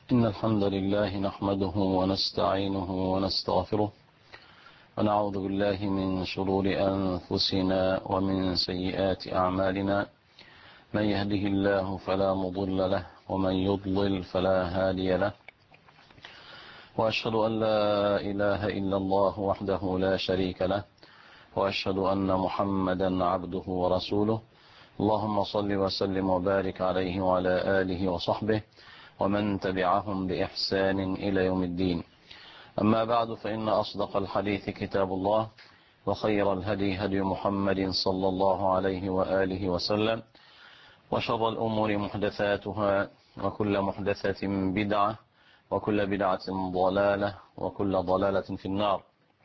إن الحمد لله نحمده ونستعينه ونستغفره ونعوذ بالله من شرور أنفسنا ومن سيئات أعمالنا. من يهده الله فلا مضل له ومن يضلل فلا هادي له، وأشهد أن لا إله إلا الله وحده لا شريك له، وأشهد أن محمدا عبده ورسوله. اللهم صل وسلم وبارك عليه وعلى آله وصحبه ومن تبعهم بإحسان إلى يوم الدين. أما بعد، فإن أصدق الحديث كتاب الله، وخير الهدي هدي محمد صلى الله عليه وآله وسلم، وشر الأمور محدثاتها، وكل محدثة بدعة، وكل بدعة ضلالة، وكل ضلالة في النار.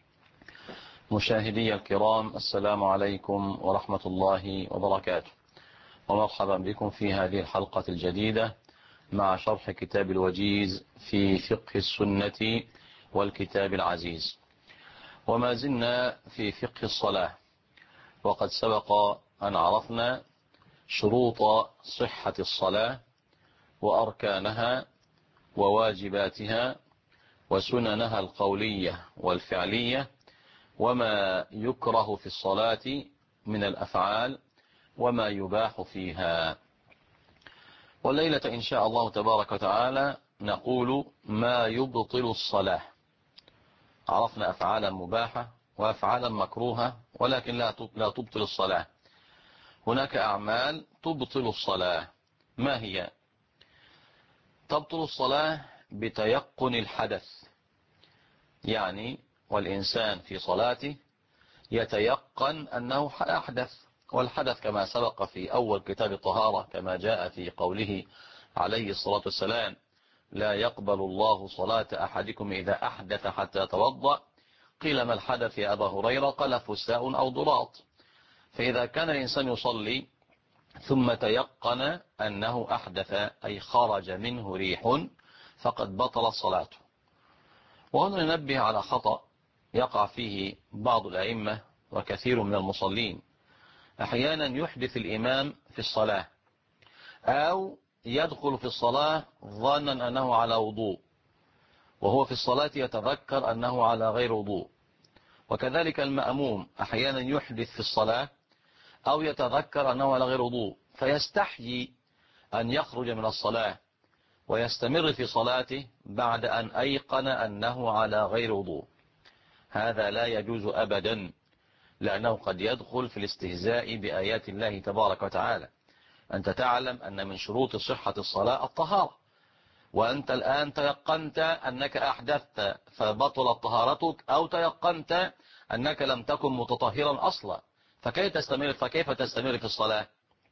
مشاهدي الكرام، السلام عليكم ورحمة الله وبركاته، ومرحبا بكم في هذه الحلقة الجديدة مع شرح كتاب الوجيز في فقه السنة والكتاب العزيز. وما زلنا في فقه الصلاة، وقد سبق أن عرفنا شروط صحة الصلاة وأركانها وواجباتها وسننها القولية والفعلية، وما يكره في الصلاة من الأفعال وما يباح فيها. والليلة إن شاء الله تبارك وتعالى نقول ما يبطل الصلاة. عرفنا أفعالا مباحة وأفعالا مكروهة، ولكن لا تبطل الصلاة. هناك أعمال تبطل الصلاة. ما هي؟ تبطل الصلاة بتيقن الحدث، يعني والإنسان في صلاته يتيقن أنه أحدث، والحدث كما سبق في أول كتاب الطهارة كما جاء في قوله عليه الصلاة والسلام: لا يقبل الله صلاة أحدكم إذا أحدث حتى يتوضأ. قيل ما الحدث يا أبا هريرة؟ قال فساء أو ضراط. فإذا كان الإنسان يصلي ثم تيقن أنه أحدث، أي خرج منه ريح، فقد بطل صلاته. وهنا ننبه على خطأ يقع فيه بعض الأئمة وكثير من المصلين. أحيانا يحدث الإمام في الصلاة، أو يدخل في الصلاة ظنا أنه على وضوء، وهو في الصلاة يتذكر أنه على غير وضوء. وكذلك المأموم أحيانا يحدث في الصلاة أو يتذكر أنه على غير وضوء، فيستحيي أن يخرج من الصلاة ويستمر في صلاته بعد أن أيقن أنه على غير وضوء. هذا لا يجوز أبدا، لأنه قد يدخل في الاستهزاء بآيات الله تبارك وتعالى. أنت تعلم أن من شروط صحة الصلاة الطهارة، وأنت الآن تيقنت أنك أحدثت فبطلت طهارتك، أو تيقنت أنك لم تكن متطهرا أصلا، فكيف تستمر في الصلاة؟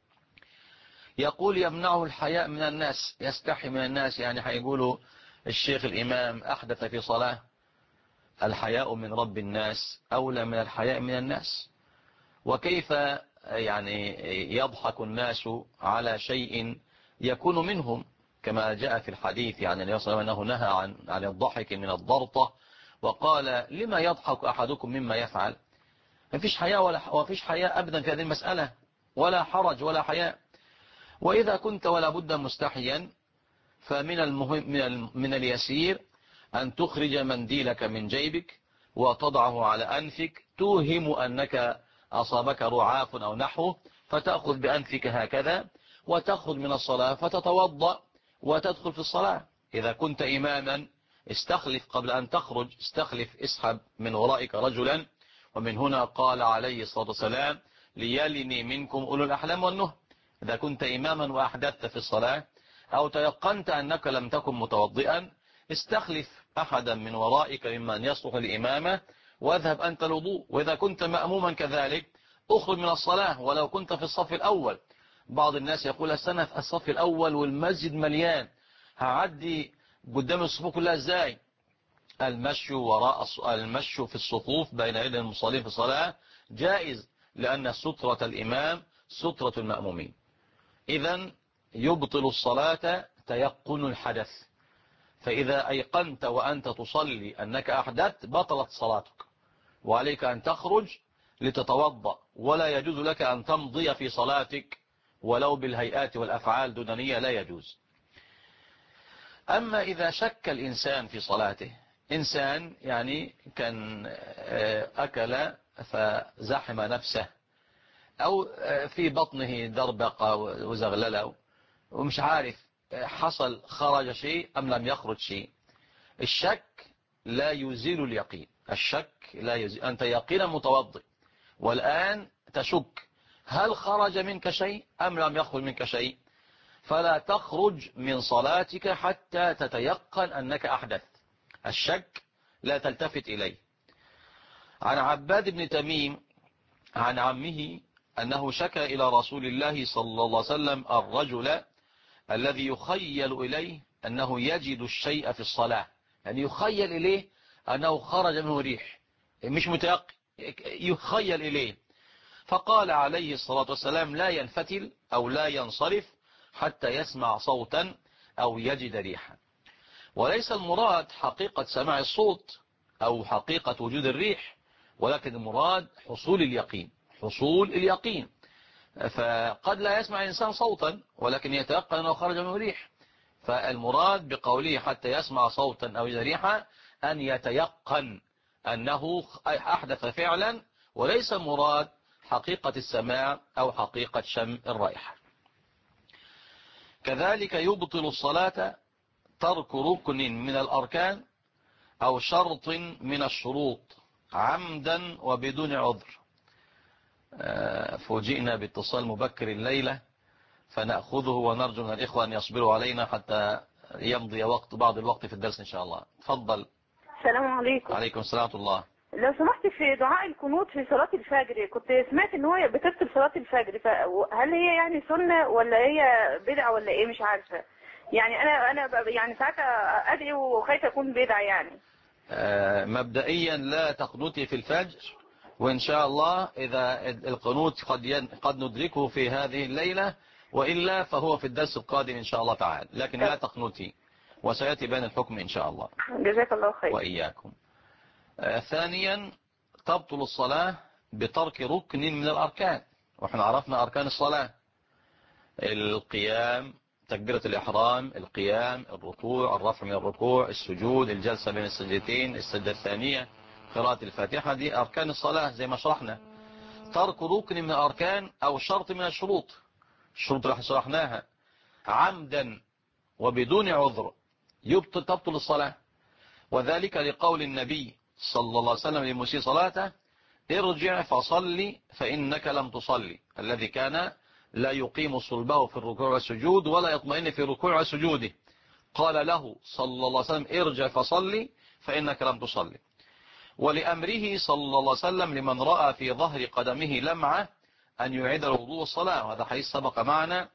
يقول يمنعه الحياء من الناس، يستحي من الناس، يعني هيقولوا الشيخ الإمام أحدث في صلاة. الحياء من رب الناس أولى من الحياء من الناس. وكيف يعني يضحك الناس على شيء يكون منهم، كما جاء في الحديث يعني النبي صلى الله عليه وسلم أنه نهى عن الضحك من الضرطة، وقال لما يضحك أحدكم مما يفعل. ما فيش حياء ولا فيش حياء أبدا في هذه المسألة، ولا حرج ولا حياء. وإذا كنت ولا بد مستحيا، فمن المهم من اليسير أن تخرج منديلك من جيبك وتضعه على أنفك، توهم أنك أصابك رعاف أو نحوه، فتأخذ بأنفك هكذا وتخرج من الصلاة فتتوضأ وتدخل في الصلاة. إذا كنت إماما استخلف قبل أن تخرج، اسحب من ورائك رجلا. ومن هنا قال عليه الصلاة والسلام: ليلني منكم أولو الأحلام والنهى. إذا كنت إماما وأحدثت في الصلاة، أو تيقنت أنك لم تكن متوضئا، استخلف أحدا من ورائك ممن يصلح الإمامة واذهب أنت الوضوء. وإذا كنت مأموما كذلك اخرج من الصلاة ولو كنت في الصف الأول. بعض الناس يقول السنة في الصف الأول والمسجد مليان، هعدي قدام الصفوف كلها ازاي؟ المشي في الصفوف بين يدي المصلين في الصلاة جائز، لأن سترة الإمام سترة المأمومين. إذن يبطل الصلاة تيقن الحدث، فإذا أيقنت وأنت تصلي أنك أحدثت بطلت صلاتك، وعليك أن تخرج لتتوضأ، ولا يجوز لك أن تمضي في صلاتك ولو بالهيئات والأفعال دون نية، لا يجوز. أما إذا شك الإنسان في صلاته، إنسان يعني كان أكل فزحم نفسه، أو في بطنه دربقة وزغللة ومش عارف حصل خرج شيء أم لم يخرج شيء. الشك لا يزيل اليقين، الشك لا يزيل. أنت يقينا متوضئ والآن تشك هل خرج منك شيء أم لم يخرج منك شيء، فلا تخرج من صلاتك حتى تتيقن أنك أحدث. الشك لا تلتفت إليه. عن عباد بن تميم عن عمه أنه شكى إلى رسول الله صلى الله عليه وسلم الرجل الذي يخيل إليه أنه يجد الشيء في الصلاة، يعني يخيل إليه أنه خرج منه ريح، مش متيقن، يخيل إليه. فقال عليه الصلاة والسلام لا ينفتل أو لا ينصرف حتى يسمع صوتا أو يجد ريحا. وليس المراد حقيقة سماع الصوت أو حقيقة وجود الريح، ولكن المراد حصول اليقين، حصول اليقين. فقد لا يسمع الإنسان صوتا ولكن يتيقن أنه خرج منه ريح. فالمراد بقوله حتى يسمع صوتا أو يجد ريحا أن يتيقن أنه أحدث فعلا، وليس المراد حقيقة السماع أو حقيقة شم الرائحة. كذلك يبطل الصلاة ترك ركن من الأركان أو شرط من الشروط عمدا وبدون عذر. فوجئنا باتصال مبكر الليلة فنأخذه، ونرجو من الإخوة أن يصبروا علينا حتى يمضي بعض الوقت في الدرس إن شاء الله. تفضل. السلام عليكم. عليكم السلام ورحمة الله. لو سمحت، في دعاء القنوت في صلاة الفجر كنت سمعت ان هو بتبطل صلاة الفجر، فهل هي يعني سنة ولا هي بدعة ولا ايه؟ مش عارفة. يعني انا يعني ساعات ادعي وخايفة اكون بدعة يعني. مبدئيا لا تقنطي في الفجر، وإن شاء الله إذا القنوت قد ندركه في هذه الليلة، وإلا فهو في الدرس القادم إن شاء الله تعالى، لكن لا تقنطي، وسيأتي بين الحكم إن شاء الله. جزاك الله خير. وإياكم. ثانيا تبطل الصلاة بترك ركن من الأركان، وإحنا عرفنا أركان الصلاة: القيام، تكبيرة الإحرام، القيام، الركوع، الرفع من الركوع، السجود، الجلسة بين السجدتين، السجدة الثانية، قراءة الفاتحة. دي أركان الصلاة زي ما شرحنا. ترك ركن من الأركان أو شرط من الشروط، الشروط اللي شرحناها، عمدا وبدون عذر تبطل الصلاة. وذلك لقول النبي صلى الله عليه وسلم لمسيء صلاته: ارجع فصلي فإنك لم تصلي. الذي كان لا يقيم صلبه في الركوع والسجود ولا يطمئن في ركوع وسجوده، قال له صلى الله عليه وسلم: ارجع فصلي فإنك لم تصلي. ولأمره صلى الله عليه وسلم لمن رأى في ظهر قدمه لمعة أن يعيد الوضوء والصلاة، وهذا حديث سبق معنا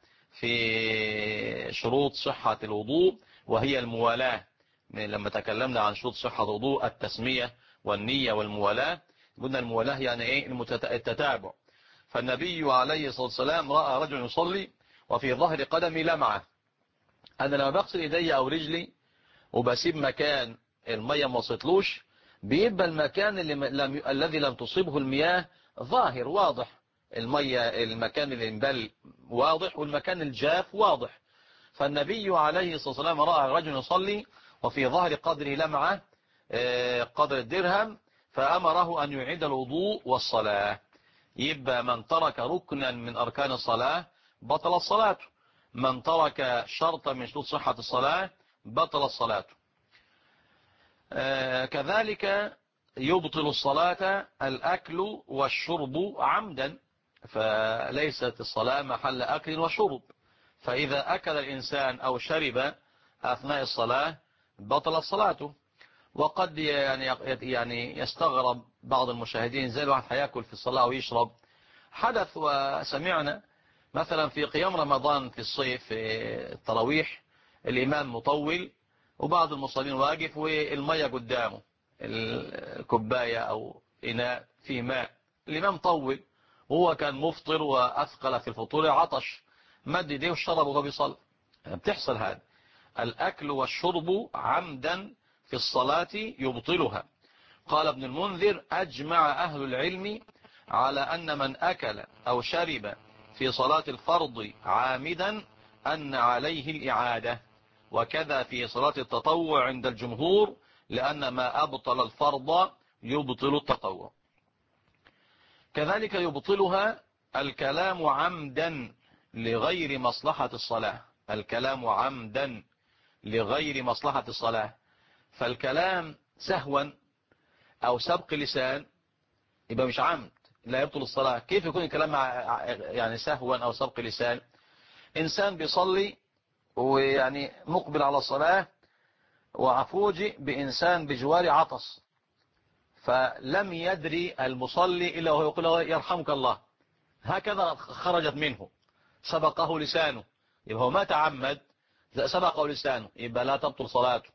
في شروط صحة الوضوء، وهي الموالاة. لما تكلمنا عن شروط صحة الوضوء: التسمية والنية والموالاة. قلنا الموالاة يعني ايه؟ التتابع. فالنبي عليه الصلاة والسلام رأى رجل يصلي وفي ظهر قدمي لمعة. أنا لما بغسل إيدي أو رجلي وبسيب مكان المية ما وصلتلوش، بيبقى المكان الذي لم تصيبه المياه ظاهر واضح، المكان اللي انبل واضح، والمكان الجاف واضح. فالنبي عليه الصلاة والسلام رأى رجل يصلي وفي ظهر قدره لمعة قدر الدرهم، فأمره أن يعيد الوضوء والصلاة. يبقى من ترك ركنا من أركان الصلاة بطل الصلاة، من ترك شرطا من شروط صحة الصلاة بطل الصلاة. كذلك يبطل الصلاة الأكل والشرب عمدا، فليست الصلاة محل أكل وشرب. فإذا أكل الإنسان أو شرب أثناء الصلاة بطل صلاته. وقد يعني يستغرب بعض المشاهدين، زي الواحد هياكل في الصلاة ويشرب. حدث وسمعنا مثلا في قيام رمضان في الصيف في التراويح، الإمام مطول وبعض المصلين واقف والمية قدامه، الكوباية أو إناء فيه ماء، الإمام طول وهو كان مفطر وأثقل في الفطور، عطش، مد يديه وشرب وهو بيصلي. بتحصل هذا. الأكل والشرب عمدا في الصلاة يبطلها. قال ابن المنذر: أجمع أهل العلم على أن من أكل أو شرب في صلاة الفرض عامدا أن عليه الإعادة. وكذا في صلاة التطوع عند الجمهور، لأن ما أبطل الفرض يبطل التطوع. كذلك يبطلها الكلام عمدا لغير مصلحة الصلاة. الكلام عمدا لغير مصلحة الصلاة، فالكلام سهوا أو سبق لسان يبقى مش عمد، لا يبطل الصلاة. كيف يكون الكلام يعني سهوا أو سبق لسان؟ إنسان بيصلي ويعني مقبل على الصلاة، وفوجئ بإنسان بجوار عطس، فلم يدري المصلي إلا وهو يقول يرحمك الله، هكذا خرجت منه، سبقه لسانه، يبقى هو ما تعمد، سبقه لسانه، يبقى لا تبطل صلاته.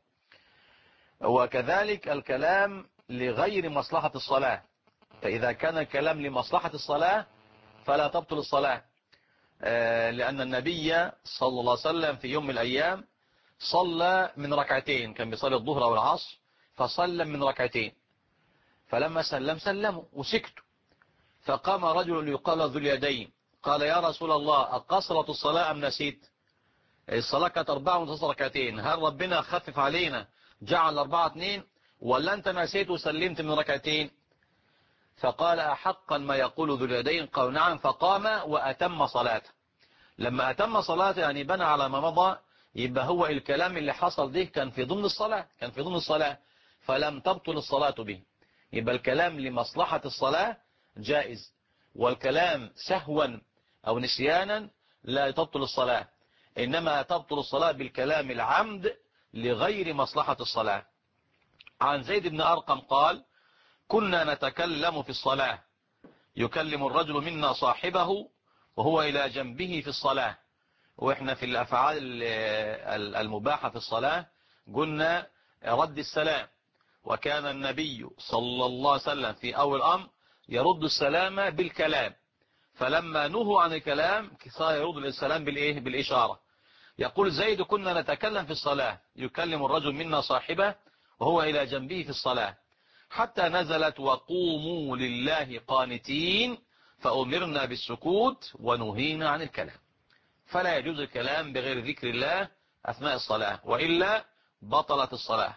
وكذلك الكلام لغير مصلحة الصلاة، فإذا كان الكلام لمصلحة الصلاة فلا تبطل الصلاة، لأن النبي صلى الله عليه وسلم في يوم من الأيام صلى من ركعتين، كان بيصلي الظهر أو العصر، فصلى من ركعتين، فلما سلموا وسكتوا، فقام رجل يقال ذو اليدين قال يا رسول الله أقصرت الصلاة أم نسيت؟ الصلاة كانت 4 ونص ركعتين، هل ربنا خفف علينا جعل 4-2 ولا أنت نسيت وسلمت من ركعتين؟ فقال أحقا ما يقول ذو اليدين؟ قال نعم. فقام وأتم صلاته. لما أتم صلاته يعني بنى على ما مضى، يبقى هو الكلام اللي حصل ده كان في ضمن الصلاة، فلم تبطل الصلاة به. يبقى الكلام لمصلحة الصلاة جائز، والكلام سهوا أو نسيانا لا تبطل الصلاة، إنما تبطل الصلاة بالكلام العمد لغير مصلحة الصلاة. عن زيد بن أرقم قال كنا نتكلم في الصلاة، يكلم الرجل منا صاحبه وهو إلى جنبه في الصلاة. وإحنا في الأفعال المباحة في الصلاة قلنا رد السلام، وكان النبي صلى الله عليه وسلم في أول أمر يرد السلام بالكلام، فلما نهوا عن الكلام صار يرد السلام بالإشارة. يقول زيد كنا نتكلم في الصلاة، يكلم الرجل منا صاحبه وهو إلى جنبه في الصلاة، حتى نزلت وقوموا لله قانتين، فأمرنا بالسكوت ونهينا عن الكلام. فلا يجوز الكلام بغير ذكر الله أثناء الصلاة، وإلا بطلت الصلاة.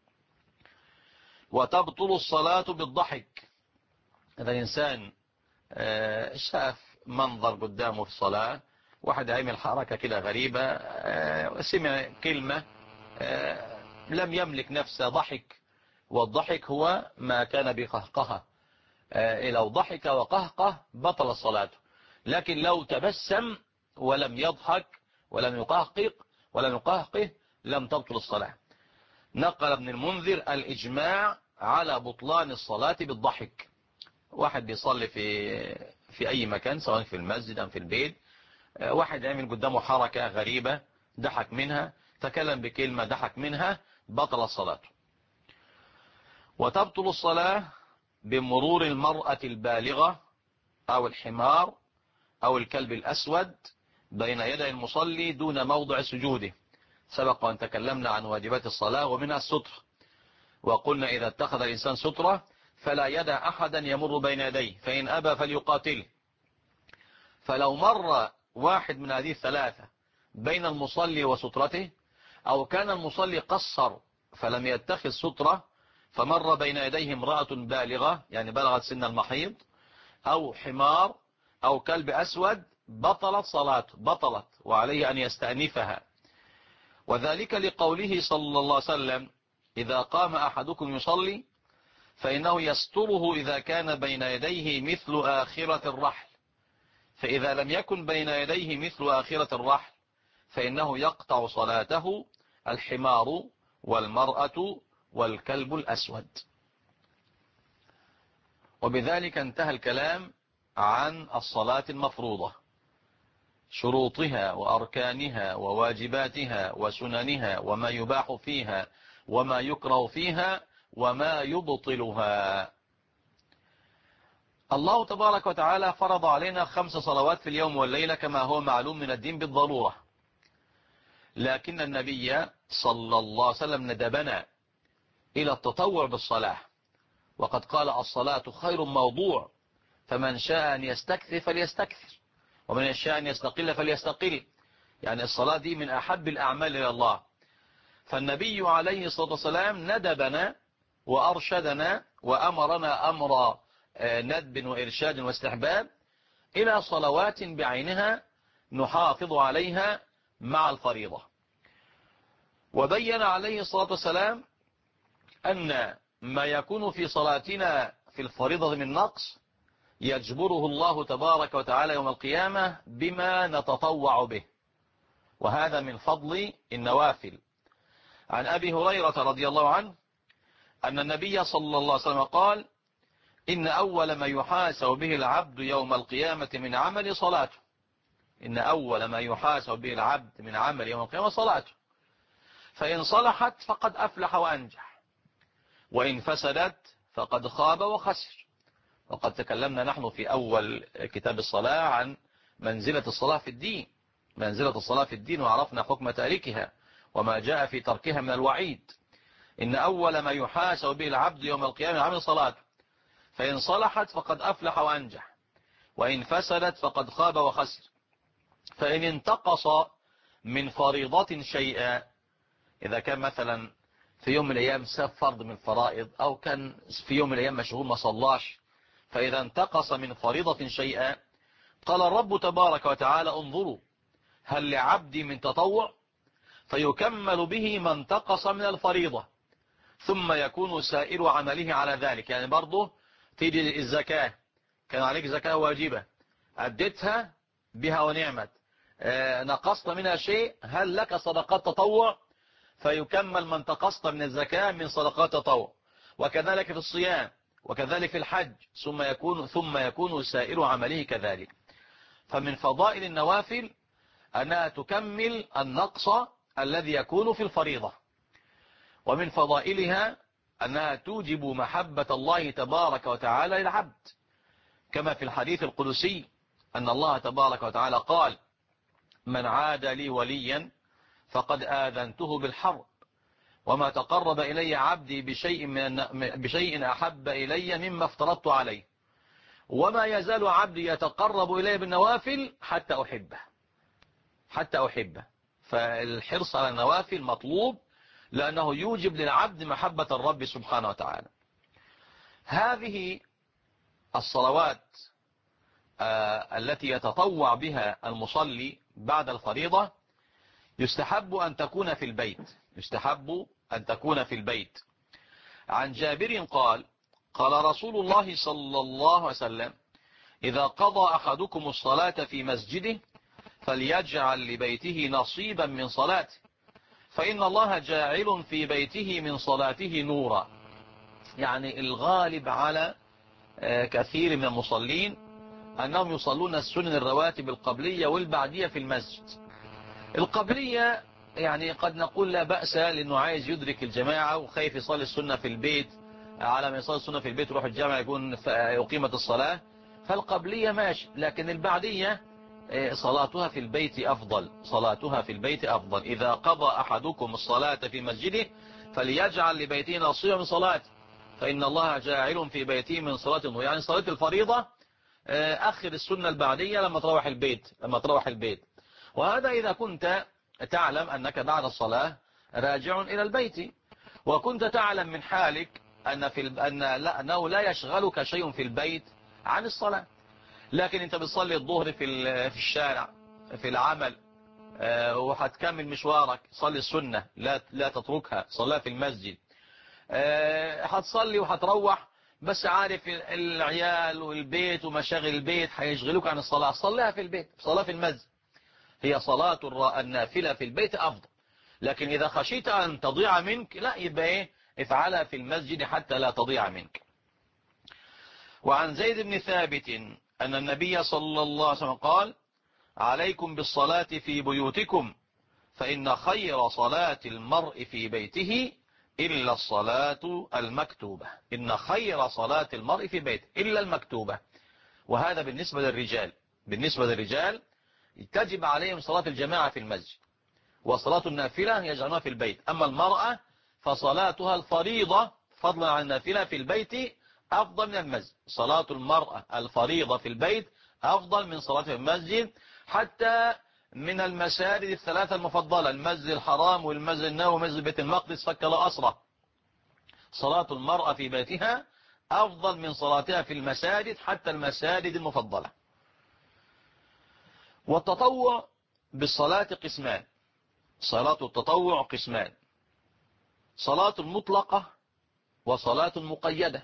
وتبطل الصلاة بالضحك. إذا الإنسان شاف منظر قدامه في الصلاة، واحد عمل حركة كده غريبة، سمع كلمة، لم يملك نفسه، ضحك. والضحك هو ما كان بقهقه، لو ضحك وقهقه بطل صلاته، لكن لو تبسم ولم يضحك ولم يقهقه لم تبطل الصلاة. نقل ابن المنذر الإجماع على بطلان الصلاة بالضحك. واحد بيصلي في أي مكان، سواء في المسجد أم في البيت، واحد يعمل قدامه حركة غريبة ضحك منها، تكلم بكلمة ضحك منها، بطل صلاته. وتبطل الصلاة بمرور المرأة البالغة أو الحمار أو الكلب الأسود بين يدي المصلي دون موضع سجوده. سبق أن تكلمنا عن واجبات الصلاة ومنها الستر، وقلنا إذا اتخذ الإنسان سترة فلا يدع أحدا يمر بين يديه، فإن أبى فليقاتله. فلو مر واحد من هذه الثلاثة بين المصلي وسترته، أو كان المصلي قصر فلم يتخذ سترة فمر بين يديه امرأة بالغة يعني بلغت سن المحيض، أو حمار أو كلب أسود، بطلت صلاته، بطلت، وعليه أن يستأنفها. وذلك لقوله صلى الله عليه وسلم إذا قام أحدكم يصلي فإنه يستره إذا كان بين يديه مثل آخرة الرحل، فإذا لم يكن بين يديه مثل آخرة الرحل فإنه يقطع صلاته الحمار والمرأة والكلب الأسود. وبذلك انتهى الكلام عن الصلاة المفروضة، شروطها وأركانها وواجباتها وسننها وما يباح فيها وما يكره فيها وما يبطلها. الله تبارك وتعالى فرض علينا 5 صلوات في اليوم والليلة كما هو معلوم من الدين بالضرورة، لكن النبي صلى الله عليه وسلم ندبنا إلى التطوع بالصلاة، وقد قال الصلاة خير موضوع، فمن شاء أن يستكثر فليستكثر، ومن شاء أن يستقل فليستقل. يعني الصلاة دي من أحب الأعمال إلى الله، فالنبي عليه الصلاة والسلام ندبنا وأرشدنا وأمرنا أمر ندب وإرشاد واستحباب إلى صلوات بعينها نحافظ عليها مع الفريضة. وبين عليه الصلاة والسلام أن ما يكون في صلاتنا في الفريضة من نقص يجبره الله تبارك وتعالى يوم القيامة بما نتطوع به، وهذا من فضل النوافل. عن أبي هريرة رضي الله عنه أن النبي صلى الله عليه وسلم قال: إن أول ما يحاسب به العبد يوم القيامة من عمل صلاته. إن أول ما يحاسب به العبد من عمل يوم القيامة صلاته، فإن صلحت فقد أفلح وأنجح، وإن فسدت فقد خاب وخسر. وقد تكلمنا نحن في أول كتاب الصلاة عن منزلة الصلاة في الدين، منزلة الصلاة في الدين، وعرفنا حكم تاركها وما جاء في تركها من الوعيد. إن أول ما يحاسب به العبد يوم القيامة عمل صلاته، فإن صلحت فقد أفلح وأنجح، وإن فسدت فقد خاب وخسر. فإن انتقص من فريضة شيئا، إذا كان مثلا في يوم من الأيام ساب فرض من الفرائض، أو كان في يوم من الأيام مشغول ما صلاش، فإذا انتقص من فريضة شيئا قال الرب تبارك وتعالى: انظروا هل لعبدي من تطوع، فيكمل به ما انتقص من الفريضة، ثم يكون سائر عمله على ذلك. يعني برضه تيجي الزكاة، كان عليك زكاة واجبة، أديتها بها ونعمت، نقصت منها شيء، هل لك صدقات تطوع، فيكمل ما انتقصت من الزكاة من صدقات تطوع. وكذلك في الصيام، وكذلك في الحج، ثم يكون سائر عمله كذلك. فمن فضائل النوافل أنها تكمل النقص الذي يكون في الفريضة، ومن فضائلها أنها توجب محبة الله تبارك وتعالى للعبد، كما في الحديث القدسي أن الله تبارك وتعالى قال: من عاد لي وليا فقد آذنته بالحرب، وما تقرب إلي عبدي بشيء أحب إلي مما افترضت عليه، وما يزال عبدي يتقرب إلي بالنوافل حتى أحبه. فالحرص على النوافل مطلوب، لأنه يوجب للعبد محبة الرب سبحانه وتعالى. هذه الصلوات التي يتطوع بها المصلي بعد الفريضة يستحب أن تكون في البيت. عن جابر قال: قال رسول الله صلى الله عليه وسلم: إذا قضى أحدكم الصلاة في مسجده فليجعل لبيته نصيبا من صلاته، فإن الله جاعل في بيته من صلاته نورا. يعني الغالب على كثير من المصلين أنهم يصلون السنن الرواتب القبلية والبعدية في المسجد. القبلية يعني قد نقول لا بأس، لأنه عايز يدرك الجماعة وخايف يصلي السنة في البيت، على ما يصلي السنة في البيت يروح الجامعة يكون أقيمة الصلاة، فالقبلية ماشي. لكن البعدية صلاتها في البيت أفضل. إذا قضى أحدكم الصلاة في مسجده فليجعل لبيته نصيبا من صلاته، فإن الله جاعل في بيته من صلاة. يعني صلاة الفريضة أخر السنة البعدية لما تروح البيت. وهذا إذا كنت تعلم أنك بعد الصلاة راجع إلى البيت، وكنت تعلم من حالك أنه لا يشغلك شيء في البيت عن الصلاة. لكن أنت بتصلي الظهر في الشارع في العمل، وهتكمل مشوارك، صلي السنة لا تتركها، صليها في المسجد. هتصلي وهتروح، بس عارف العيال والبيت ومشاغل البيت هيشغلوك عن الصلاة، صليها في البيت، صلاة في المسجد. هي صلاة النافلة في البيت أفضل. لكن إذا خشيت أن تضيع منك، لا، يبقى افعلها في المسجد حتى لا تضيع منك. وعن زيد بن ثابت أن النبي صلى الله عليه وسلم قال: عليكم بالصلاة في بيوتكم، فإن خير صلاة المرء في بيته إلا الصلاة المكتوبة. إن خير صلاة المرء في بيته إلا المكتوبة. وهذا بالنسبة للرجال تجب عليهم صلاة الجماعة في المسجد، وصلاة النافلة يجعلونها في البيت. أما المرأة فصلاتها الفريضة فضلا عن النافلة في البيت أفضل من المسجد. صلاة المرأة الفريضة في البيت أفضل من صلاة في المسجد، حتى من المساجد الثلاثة المفضلة، المسجد الحرام والمسجد النبوي ومسجد بيت المقدس، فك لا أسرى. صلاة المرأة في بيتها أفضل من صلاتها في المساجد، حتى المساجد المفضلة. والتطوع بالصلاة قسمان. صلاة التطوع قسمان: صلاة مطلقة وصلاة مقيدة.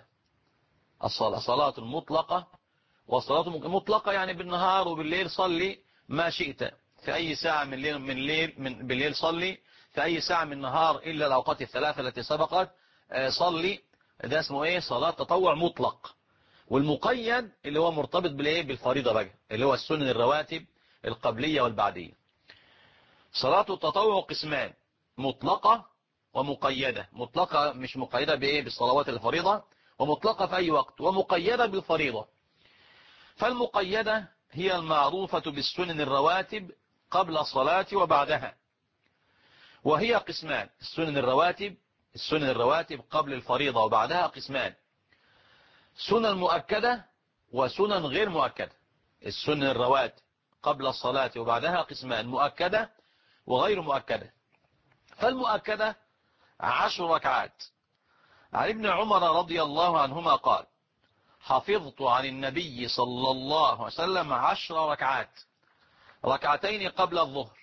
صلاة مطلقة وصلاة مطلقة يعني بالنهار وبالليل صلي ما شئت، في أي ساعة من بالليل صلي، في أي ساعة من النهار إلا الأوقات الثلاثة التي سبقت صلي. ده اسمه إيه؟ صلاة تطوع مطلق. والمقيد اللي هو مرتبط بالإيه؟ بالفريضة بقى، اللي هو السنن الرواتب القبلية والبعدية. صلاة التطوع قسمان: مطلقة ومقيدة. مطلقة مش مقيدة بإيه؟ بالصلوات الفريضة، ومطلقة في أي وقت، ومقيدة بالفريضة. فالمقيدة هي المعروفة بالسنن الرواتب قبل الصلاة وبعدها، وهي قسمان: السنن الرواتب قبل الفريضة وبعدها قسمان: سنن مؤكدة وسنن غير مؤكدة. السنن الرواتب قبل الصلاة وبعدها قسمان: مؤكدة وغير مؤكدة. فالمؤكدة 10 ركعات. عن ابن عمر رضي الله عنهما قال: حفظت عن النبي صلى الله عليه وسلم 10 ركعات: ركعتين قبل الظهر،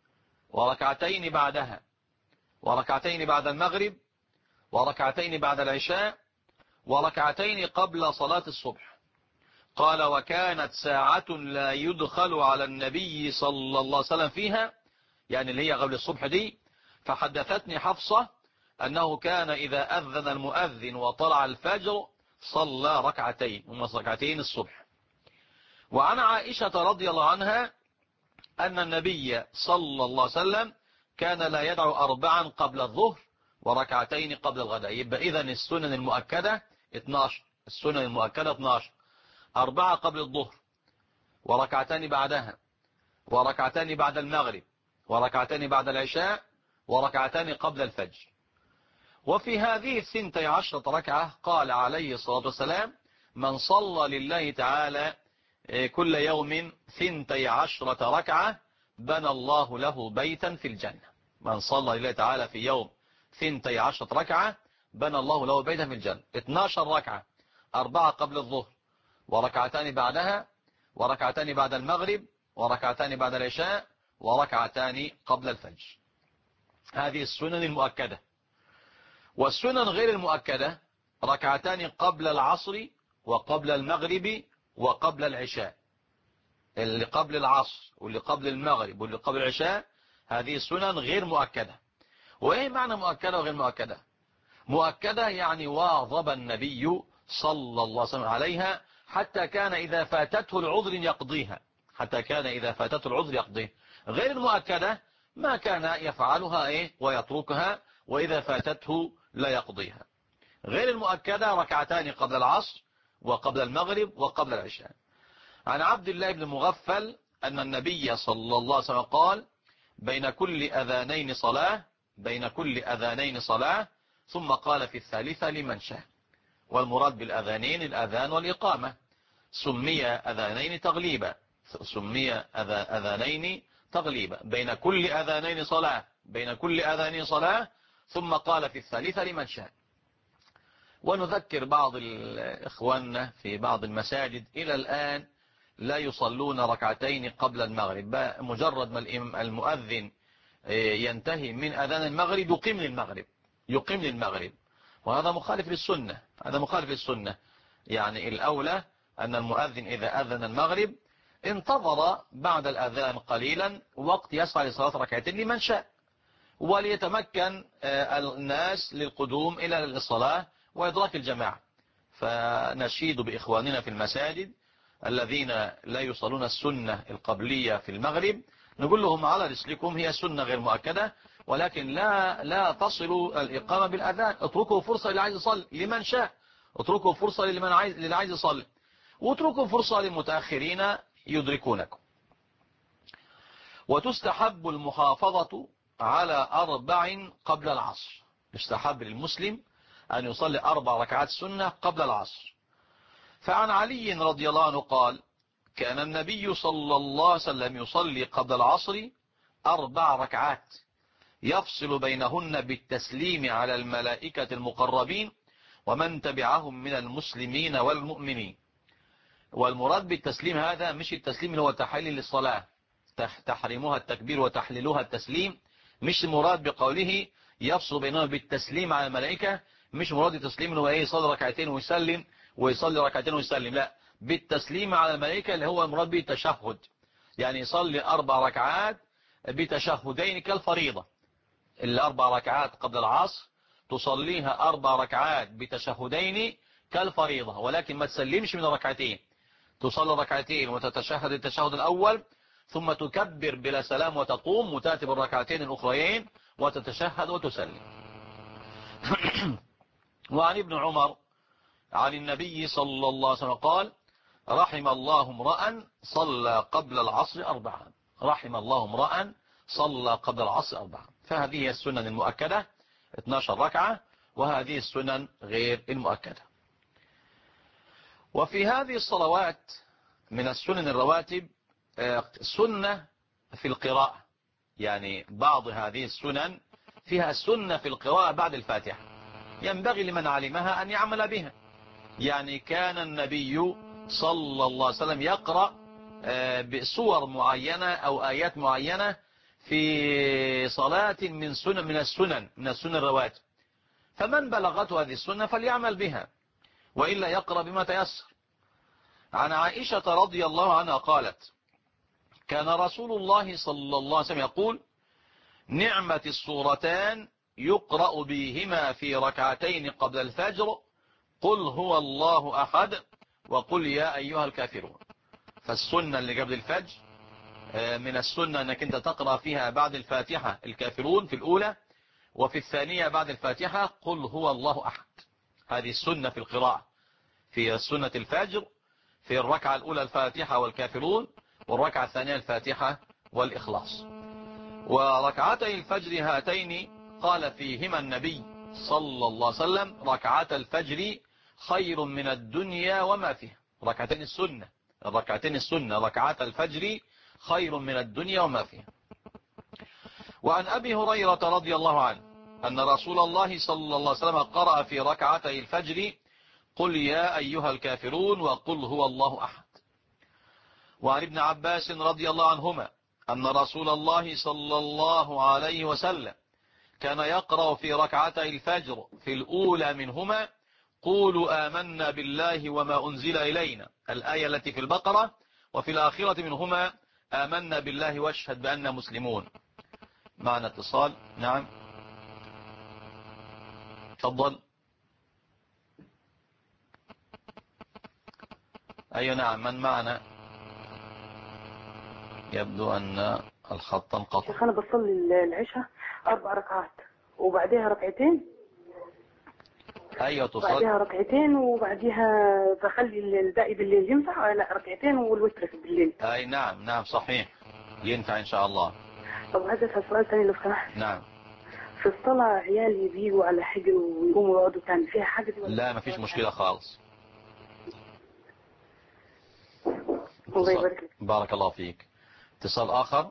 وركعتين بعدها، وركعتين بعد المغرب، وركعتين بعد العشاء، وركعتين قبل صلاة الصبح. قال: وكانت ساعة لا يدخل على النبي صلى الله عليه وسلم فيها، يعني اللي هي قبل الصبح دي، فحدثتني حفصة أنه كان إذا أذن المؤذن وطلع الفجر صلى ركعتين، هما ركعتين الصبح. وعن عائشة رضي الله عنها أن النبي صلى الله عليه وسلم كان لا يدعو 4 قبل الظهر وركعتين قبل الغداء. يبقى إذن السنن المؤكدة 12. السنن المؤكدة 12: 4 قبل الظهر، وركعتان بعدها، وركعتان بعد المغرب، وركعتان بعد العشاء، وركعتان قبل الفجر. وفي هذه 12 ركعة قال عليه الصلاة والسلام: من صلى لله تعالى كل يوم 12 ركعة بنى الله له بيتا في الجنة. من صلى لله تعالى في يوم 12 ركعة بنى الله له بيتا في الجنة. 12 ركعة: 4 قبل الظهر، وركعتان بعدها، وركعتان بعد المغرب، وركعتان بعد العشاء، وركعتان قبل الفجر. هذه السنن المؤكدة. والسنن غير المؤكدة: ركعتان قبل العصر، وقبل المغرب، وقبل العشاء. اللي قبل العصر واللي قبل المغرب واللي قبل العشاء هذه السنن غير مؤكدة. وإيه معنى مؤكدة وغير مؤكدة؟ مؤكدة يعني واظب النبي صلى الله عليه وسلم عليها حتى كان إذا فاتته العذر يقضيها، غير المؤكدة ما كان يفعلها ويتركها، وإذا فاتته لا يقضيها. غير المؤكدة: ركعتان قبل العصر، وقبل المغرب، وقبل العشاء. عن عبد الله بن مغفل أن النبي صلى الله عليه وسلم قال: بين كل أذانين صلاة، ثم قال في الثالثة لمن شاء. والمراد بالأذانين الأذان والإقامة. سمي أذانين تغليبا. بين كل أذانين صلاة، ثم قال في الثالثة لمن شاء. ونذكر بعض إخواننا في بعض المساجد إلى الآن لا يصلون ركعتين قبل المغرب، مجرد ما المؤذن ينتهي من أذان المغرب يقيم للمغرب، وهذا مخالف للسنة. يعني الأولى أن المؤذن إذا أذن المغرب انتظر بعد الأذان قليلا وقت يسعى لصلاة ركعتين لمن شاء، وليتمكن الناس للقدوم إلى الصلاة وإدراك الجماعة. فنشيد بإخواننا في المساجد الذين لا يصلون السنة القبلية في المغرب، نقول لهم على رسلكم، هي سنة غير مؤكدة، ولكن لا تصلوا الإقامة بالأذان. اتركوا فرصة للي عايز يصلي لمن شاء، اتركوا فرصة للي عايز يصلي، واتركوا فرصة للمتأخرين يدركونكم. وتستحب المحافظة على 4 قبل العصر. يستحب للمسلم أن يصلي 4 ركعات سنة قبل العصر. فعن علي رضي الله عنه قال: كان النبي صلى الله عليه وسلم يصلي قبل العصر 4 ركعات يفصل بينهن بالتسليم على الملائكة المقربين ومن تبعهم من المسلمين والمؤمنين. والمراد بالتسليم هذا مش التسليم اللي هو تحليل للصلاة، تحريمها التكبير وتحليلها التسليم، مش مراد بقوله يفصل بينهن بالتسليم على الملائكة، مش مراد التسليم اللي هو يصلي ركعتين ويسلم ويصلي ركعتين ويسلم، لا، بالتسليم على الملائكة اللي هو المراد به التشهد، يعني يصلي 4 ركعات بتشهدين كالفريضة. 4 ركعات قبل العصر تصليها 4 ركعات بتشهدين كالفريضة، ولكن ما تسلمش من ركعتين، تصلي ركعتين وتتشهد التشهد الأول ثم تكبر بلا سلام وتقوم وتأتي بالركعتين الأخرين وتتشهد وتسلم. وعن ابن عمر عن النبي صلى الله عليه وسلم قال: رحم الله امرأ صلى قبل العصر 4. رحم الله امرأ صلى قبل العصر 4. فهذه هي السنن المؤكدة 12 ركعة، وهذه السنن غير المؤكدة. وفي هذه الصلوات من السنن الرواتب سنة في القراءة، يعني بعض هذه السنن فيها سنة في القراءة بعد الفاتحة، ينبغي لمن علمها أن يعمل بها. يعني كان النبي صلى الله عليه وسلم يقرأ بصور معينة أو آيات معينة في صلاة من السنن الرواتب، فمن بلغته هذه السنة فليعمل بها، وإلا يقرأ بما تيسر. عن عائشة رضي الله عنها قالت: كان رسول الله صلى الله عليه وسلم يقول: نعمة السورتان يقرأ بهما في ركعتين قبل الفجر قل هو الله أحد وقل يا أيها الكافرون. فالسنة اللي قبل الفجر من السنة أنك أنت تقرأ فيها بعد الفاتحة الكافرون في الأولى، وفي الثانية بعد الفاتحة قل هو الله أحد. هذه السنة في القراءة في سنة الفجر، في الركعة الأولى الفاتحة والكافرون، والركعة الثانية الفاتحة والإخلاص. وركعتي الفجر هاتين قال فيهما النبي صلى الله عليه وسلم: ركعات الفجر خير من الدنيا وما فيها. ركعتين السنة ركعات الفجر خير من الدنيا وما فيها. وعن أبي هريرة رضي الله عنه أن رسول الله صلى الله عليه وسلم قرأ في ركعتي الفجر قل يا أيها الكافرون وقل هو الله أحد. وعن ابن عباس رضي الله عنهما أن رسول الله صلى الله عليه وسلم كان يقرأ في ركعتي الفجر في الأولى منهما قولوا آمنا بالله وما أنزل إلينا، الآية التي في البقرة، وفي الآخرة منهما آمنا بالله واشهد بأننا مسلمون. معنا اتصال. نعم تفضل. أيوة نعم، من معنا؟ يبدو أن الخط انقطع. شيخ أنا بصلي العشاء 4 ركعات وبعدها ركعتين. أيوة تصلي بعدها ركعتين وبعدها بخلي الباقي بالليل. ينفع؟ لا، ركعتين والوتر بالليل. أي نعم صحيح، ينفع إن شاء الله. طب عايز أسأل سؤال ثاني لو سمحت. نعم. في الصلاة عيالي بيجوا على حجر ويقوموا يقعدوا تاني، فيها حاجة دي ولا لا ما فيش مشكلة خالص. الله يبارك لك. بارك الله فيك. اتصال آخر.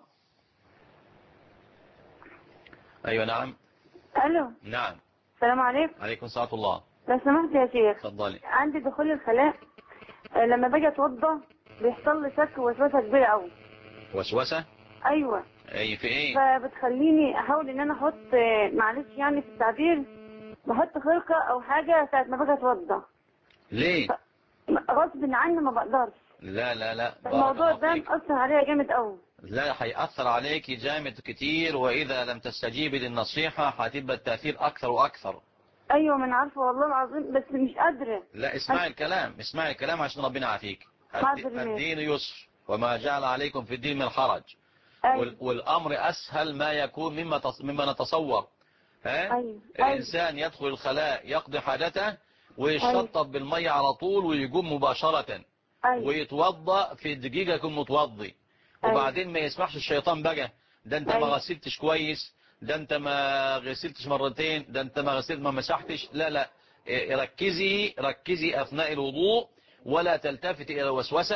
أيوة نعم. ألو. نعم. السلام عليكم. عليكم السلام الله. لو سمحت يا شيخ. تفضلي. عندي دخول الخلاء، لما باجي اتوضى بيحصل لي شك ووسوسه كبيره قوي. وسوسة؟ ايوه. اي في ايه؟ فبتخليني احاول ان انا احط، معلش يعني في التعبير، بحط خرقه او حاجه ساعه ما باجي اتوضى. ليه؟ غصب عني ما بقدرش. لا الموضوع ده مأثر عليا جامد قوي. لا، هيأثر عليك جامد كتير، وإذا لم تستجيبي للنصيحة هتبقى التأثير أكثر وأكثر. ايوه ما انا عارفه والله العظيم، بس مش قادره. لا اسمعي الكلام عشان ربنا يعافيك. الدين يسر وما جعل عليكم في الدين من حرج. أيوة. والأمر أسهل ما يكون مما نتصور. أيوة. الإنسان يدخل الخلاء يقضي حاجته ويشطب بالمية على طول ويقوم مباشرة. أيوة. ويتوضأ في دقيقة يكون متوضي. أيوة. وبعدين ما يسمحش الشيطان بقى ده انت ما غسلتش كويس، ده انت ما غسلتش مرتين، ده انت ما مسحتش. لا ركزي أثناء الوضوء ولا تلتفت إلى الوسوسة.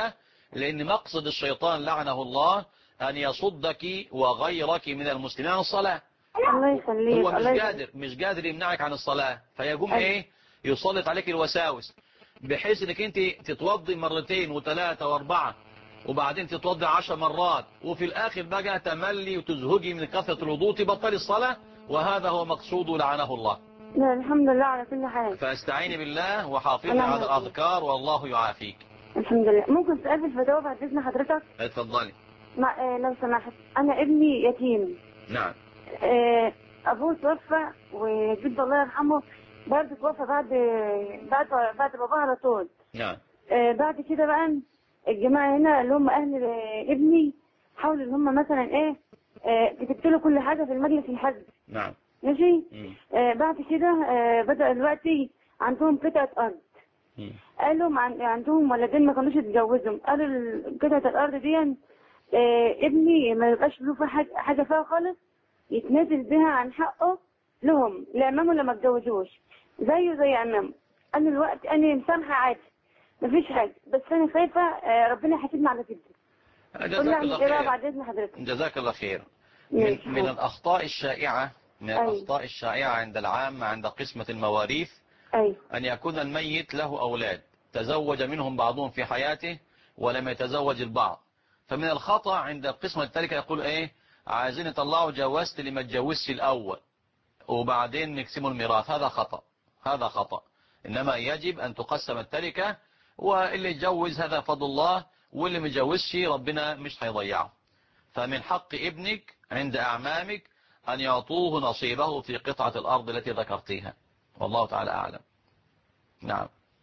لأن مقصد الشيطان لعنه الله أن يصدك وغيرك من المسلمين عن الصلاة. الله يخليك. هو مش قادر يمنعك عن الصلاة، فيقوم ايه يسلط عليك الوساوس، بحيث انك انت تتوضي مرتين وثلاثة واربعة، وبعدين تتوضي 10 مرات، وفي الاخر بقى تملي وتزهجي من كثرة الوضوء تبطلي الصلاة، وهذا هو مقصود لعنه الله. لا الحمد لله على كل حال. فاستعيني بالله وحافظي على الأذكار والله يعافيك. الحمد لله. ممكن سؤال في الفتاوى بعد إذن حضرتك؟ اتفضلي. لو سمحت، أنا ابني يتيم. نعم. أبوه توفى وجد الله يرحمه برضه توفى بعد باباه على طول. نعم. بعد كده بقى الجماعة هنا اللي هم أهل ابني حاولوا إن هم مثلا إيه كتبت له كل حاجة في المجلس الحزب. نعم. ماشي. بعد كده بدأ دلوقتي عندهم قطعة أرض. قالوا عندهم ولدين ما كانوش يتجوزهم، قالوا قطعة الأرض دي ابني ما يبقاش له حاجة فيها خالص، يتنازل بها عن حقه لهم لعمامه اللي ما اتجوزوش زيه زي عمامه. أنا دلوقتي أنا مسامحة عادي مفيش حاجة، بس أنا خايفة ربنا يحاسبني على كده. جزاك الله خير. بعد إذن حضرتك. جزاك الله خير. من الأخطاء الشائعة الأخطاء الشائعة عند العامة عند قسمة المواريث أن يكون الميت له أولاد تزوج منهم بعضهم في حياته ولم يتزوج البعض، فمن الخطأ عند القسمة التالكة يقول إيه عايزين يطلعوا جوازت اللي ما اتجوزش الأول وبعدين نقسموا الميراث. هذا خطأ، هذا خطأ. إنما يجب أن تقسم التركة، واللي يتجوز هذا فضل الله، واللي ما يتجوزش ربنا مش هيضيعه. فمن حق ابنك عند أعمامك أن يعطوه نصيبه في قطعة الأرض التي ذكرتيها، والله تعالى أعلم. نعم.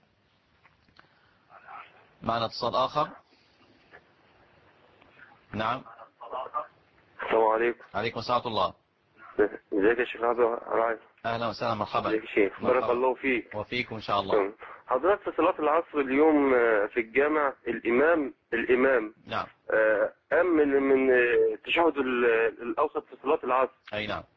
معنا اتصال آخر. نعم. السلام عليكم. عليكم السلام ورحمة الله. ازيك يا شيخ عبد الرحمن؟ أهلا وسهلا، مرحبا. ازيك يا شيخ؟ بارك الله فيك. وفيكم إن شاء الله. حضرتك في صلاة العصر اليوم في الجامع الإمام نعم قام من التشهد الأوسط في صلاة العصر. أي نعم.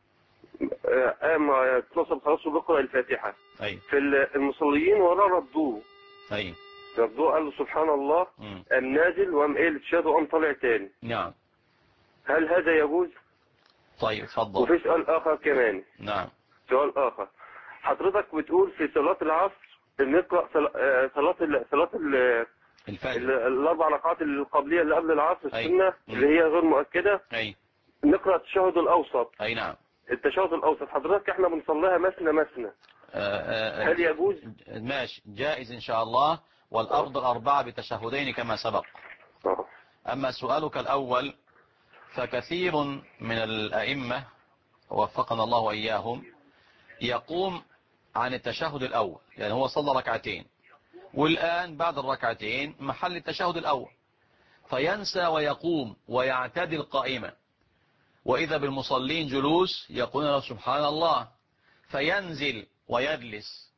قام اتنصب خلاص وبيقرأ الفاتحة. أي. في المصليين وراه ردوه. أي. ردوه قال له سبحان الله، قام نازل وقام ايه التشهد وقام طالع تاني. نعم. هل هذا يجوز؟ طيب اتفضل. وفي سؤال آخر كمان. نعم. سؤال آخر، حضرتك بتقول في صلاة العصر نقرأ صلاة الفجر الأربع ركعات القبلية اللي قبل العصر السنة اللي هي غير مؤكدة. أي. نقرأ التشهد الأوسط. أي نعم. التشهد الأوسط حضرتك احنا بنصليها مثنى. هل يجوز؟ ماشي، جائز إن شاء الله، والأرض الأربعة بتشهدين كما سبق. أما سؤالك الأول فكثير من الأئمة وفقنا الله وإياهم يقوم عن التشهد الأول، يعني هو صلى ركعتين والآن بعد الركعتين محل التشهد الأول، فينسى ويقوم ويعتدل قائما، وإذا بالمصلين جلوس يقولون له سبحان الله، فينزل ويجلس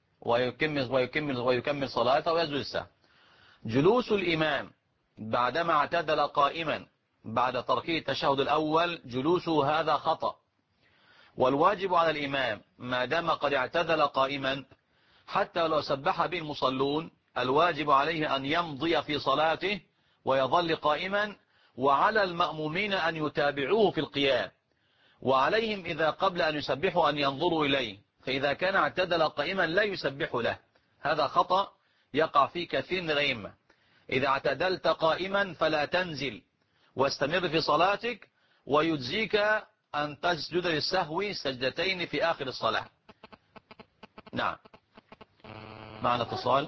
ويكمل صلاته ويجلس. جلوس الإمام بعدما اعتدل قائما بعد تركه التشهد الأول جلوسه هذا خطأ، والواجب على الإمام ما دام قد اعتدل قائما حتى لو سبح به المصلون الواجب عليه أن يمضي في صلاته ويظل قائما، وعلى المأمومين أن يتابعوه في القيام، وعليهم إذا قبل أن يسبحوا أن ينظروا إليه، فإذا كان اعتدل قائما لا يسبح له. هذا خطأ يقع فيه كثير من الأئمة. إذا اعتدلت قائما فلا تنزل واستمر في صلاتك، ويجزيك أن تسجد للسهو سجدتين في آخر الصلاة. نعم. معنا اتصال.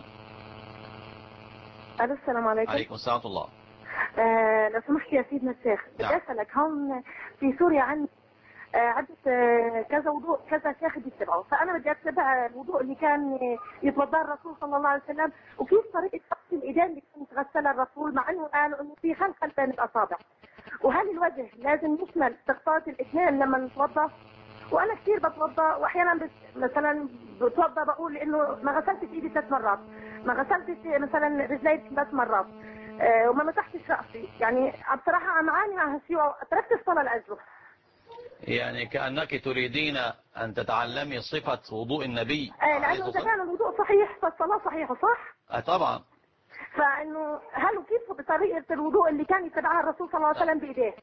السلام عليكم. عليكم السلام ورحمة الله. لو سمحت يا سيدنا الشيخ، بدي أسألك هم في سوريا عن عدة كذا وضوء كذا شيخ بيتبعه، فأنا بدي أتبع الوضوء اللي كان يتوضأ الرسول صلى الله عليه وسلم، وكيف طريقة غسل الإيدين اللي كانت غسلها الرسول، مع أنه قالوا إنه في خلخل بين الأصابع، وهل الوجه لازم يشمل استغطاء الاثنين لما نتوضأ؟ وأنا كثير بتوضأ وأحيانا مثلا بتوضأ بقول إنه ما غسلتش إيدي 3 مرات، ما غسلتش مثلا رجلي 3 مرات، وما مسحتش رأسي، يعني بصراحة معاني على هالشيء تركت الصلاة لأجله. يعني كأنك تريدين أن تتعلمي صفة وضوء النبي. لأنه إذا كان الوضوء صحيح فالصلاة صحيحة، صح؟ طبعا. فانه هل كيف بطريقه الوضوء اللي كان يتبعها الرسول صلى الله عليه وسلم بايديه؟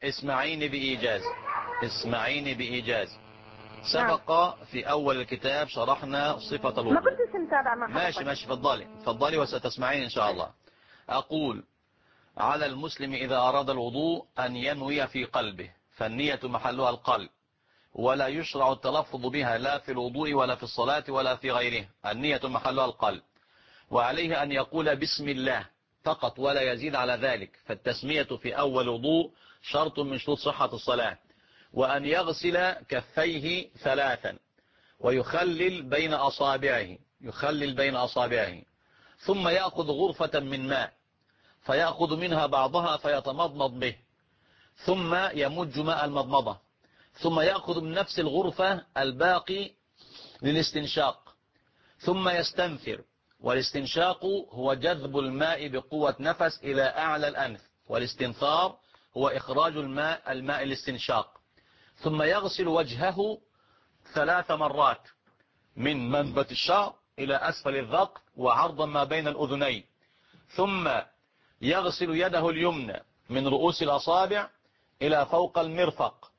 اسمعيني بإيجاز. سبق في أول الكتاب شرحنا صفة الوضوء. ما كنتش متابع مع ماشي فضلي وستسمعين إن شاء الله. أقول: على المسلم إذا أراد الوضوء أن ينوي في قلبه، فالنية محلها القلب، ولا يشرع التلفظ بها لا في الوضوء ولا في الصلاة ولا في غيره، النية محلها القلب. وعليه أن يقول بسم الله فقط ولا يزيد على ذلك، فالتسمية في أول وضوء شرط من شروط صحة الصلاة. وأن يغسل كفيه 3 ويخلل بين أصابعه، ثم يأخذ غرفة من ماء فيأخذ منها بعضها فيتمضمض به، ثم يمج ماء المضمضة، ثم يأخذ من نفس الغرفة الباقي للاستنشاق، ثم يستنثر. والاستنشاق هو جذب الماء بقوة نفس إلى أعلى الأنف، والاستنثار هو إخراج الماء الاستنشاق. ثم يغسل وجهه 3 مرات من منبت الشعر إلى أسفل الذقن وعرضا ما بين الأذنين. ثم يغسل يده اليمنى من رؤوس الأصابع إلى فوق المرفق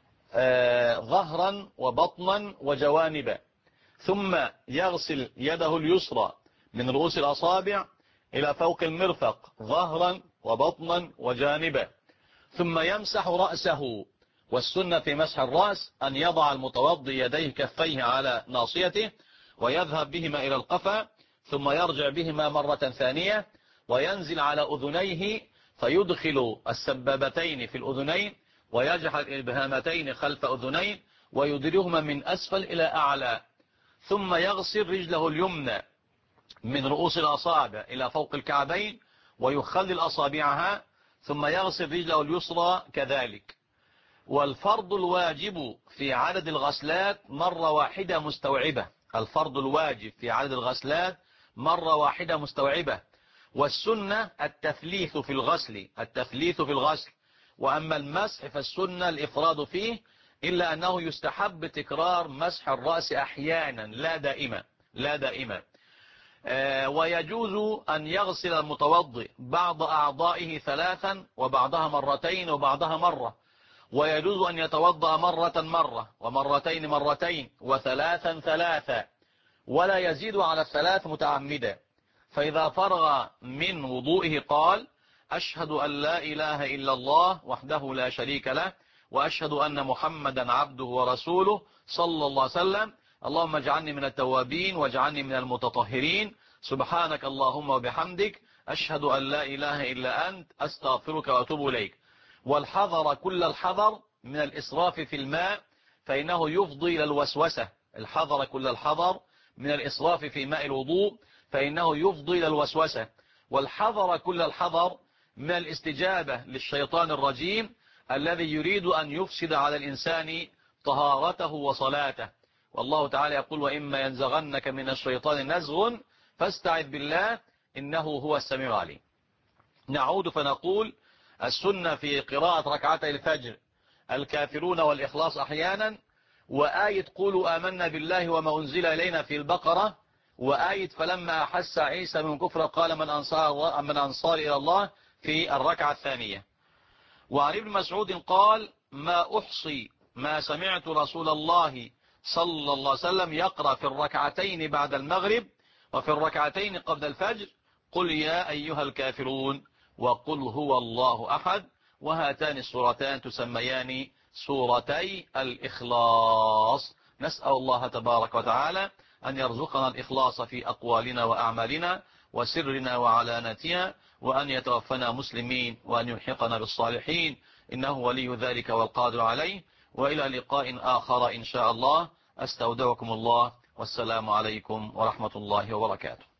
ظهرا وبطنا وجوانبا. ثم يغسل يده اليسرى من رؤوس الأصابع إلى فوق المرفق ظهرا وبطنا وجانبا. ثم يمسح رأسه، والسنة في مسح الرأس أن يضع المتوضي يديه كفيه على ناصيته ويذهب بهما إلى القفا، ثم يرجع بهما مرة ثانية وينزل على أذنيه فيدخل السبابتين في الأذنين ويجعل الإبهامتين خلف أذنين ويدرهما من أسفل إلى أعلى. ثم يغسل رجله اليمنى من رؤوس الأصابع إلى فوق الكعبين ويخلل أصابعها، ثم يغسل رجله اليسرى كذلك. والفرض الواجب في عدد الغسلات مرة واحدة مستوعبة، الفرض الواجب في عدد الغسلات مرة واحدة مستوعبة. والسنة التثليث في الغسل، وأما المسح فالسنة الإفراد فيه، إلا أنه يستحب تكرار مسح الرأس أحيانا لا دائما. ويجوز أن يغسل المتوضئ بعض أعضائه 3 وبعضها 2 وبعضها مرة، ويجوز أن يتوضأ مرة ومرتين وثلاثا 3، ولا يزيد على 3 متعمدا. فإذا فرغ من وضوئه قال: أشهد أن لا إله إلا الله وحده لا شريك له، وأشهد أن محمدا عبده ورسوله صلى الله عليه وسلم، اللهم اجعلني من التوابين واجعلني من المتطهرين، سبحانك اللهم وبحمدك، أشهد أن لا إله إلا أنت، أستغفرك وأتوب إليك. والحذر كل الحذر من الإسراف في الماء، فإنه يفضي إلى الوسوسة. الحذر كل الحذر من الإسراف في ماء الوضوء، فإنه يفضي إلى الوسوسة. والحذر كل الحذر من الاستجابة للشيطان الرجيم الذي يريد أن يفسد على الإنسان طهارته وصلاته. والله تعالى يقول: وإما ينزغنك من الشيطان نزغ فاستعذ بالله إنه هو السميع العليم. نعود فنقول: السنة في قراءة ركعتي الفجر الكافرون والإخلاص أحيانا، وآية قولوا آمنا بالله وما أنزل إلينا في البقرة، وآية فلما أحس عيسى من كفر قال من أنصار إلى الله في الركعة الثانية. وعن ابن مسعود قال: ما أحصي ما سمعت رسول الله صلى الله عليه وسلم يقرأ في الركعتين بعد المغرب وفي الركعتين قبل الفجر قل يا أيها الكافرون وقل هو الله أحد، وهاتان السورتان تسميان سورتي الإخلاص. نسأل الله تبارك وتعالى أن يرزقنا الإخلاص في أقوالنا وأعمالنا وسرنا وعلانتنا، وأن يتوفنا مسلمين وأن يلحقنا بالصالحين، إنه ولي ذلك والقادر عليه. وإلى لقاء آخر إن شاء الله، أستودعكم الله، والسلام عليكم ورحمة الله وبركاته.